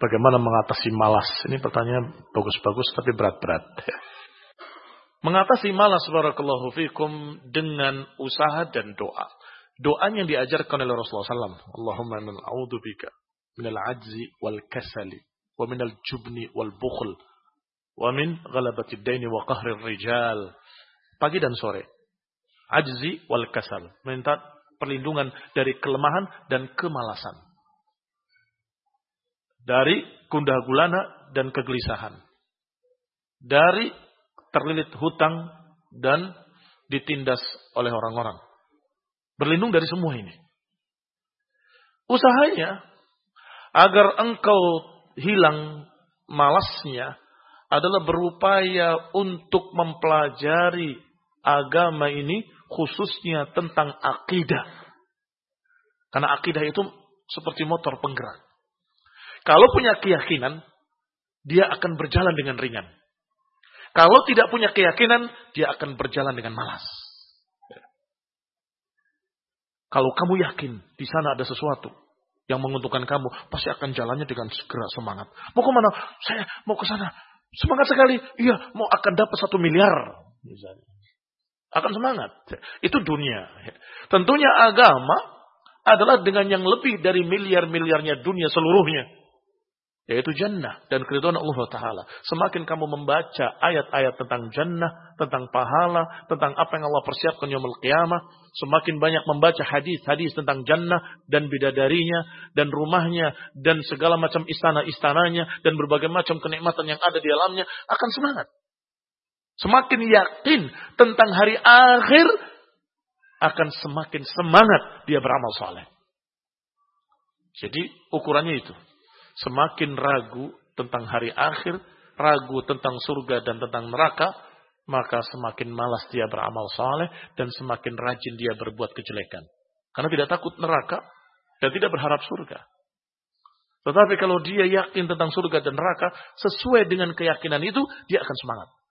Bagaimana mengatasi malas? Ini pertanyaan bagus-bagus tapi berat-berat. Mengatasi malas barakallahu fikum dengan usaha dan doa. Doanya yang diajarkan oleh Rasulullah SAW. Allahumma na'udzubika minal ajzi wal kasali wa minal jubni wal bukhl wa min ghalabatid daini wa qahrir rijal. Pagi dan sore. Ajzi wal kasal. Minta perlindungan dari kelemahan dan kemalasan. Dari gundah gulana dan kegelisahan. Dari terlilit hutang dan ditindas oleh orang-orang. Berlindung dari semua ini. Usahanya agar engkau hilang malasnya adalah berupaya untuk mempelajari agama ini khususnya tentang akidah. Karena akidah itu seperti motor penggerak. Kalau punya keyakinan, dia akan berjalan dengan ringan. Kalau tidak punya keyakinan, dia akan berjalan dengan malas. Kalau kamu yakin di sana ada sesuatu yang menguntungkan kamu, pasti akan jalannya dengan segera semangat. Mau ke mana? Saya mau ke sana. Semangat sekali. Iya, mau akan dapat 1 miliar. Misalnya. Akan semangat. Itu dunia. Tentunya agama adalah dengan yang lebih dari miliar-miliarnya dunia seluruhnya. Yaitu jannah dan keridhaan Allah Ta'ala. Semakin kamu membaca ayat-ayat tentang jannah, tentang pahala, tentang apa yang Allah persiapkan yaumul qiyamah, semakin banyak membaca hadis-hadis tentang jannah dan bidadarinya, dan rumahnya, dan segala macam istana-istananya, dan berbagai macam kenikmatan yang ada di alamnya, akan semangat. Semakin yakin tentang hari akhir, akan semakin semangat dia beramal saleh. Jadi ukurannya itu. Semakin ragu tentang hari akhir, ragu tentang surga dan tentang neraka, maka semakin malas dia beramal saleh dan semakin rajin dia berbuat kejelekan. Karena tidak takut neraka dan tidak berharap surga. Tetapi kalau dia yakin tentang surga dan neraka, sesuai dengan keyakinan itu, dia akan semangat.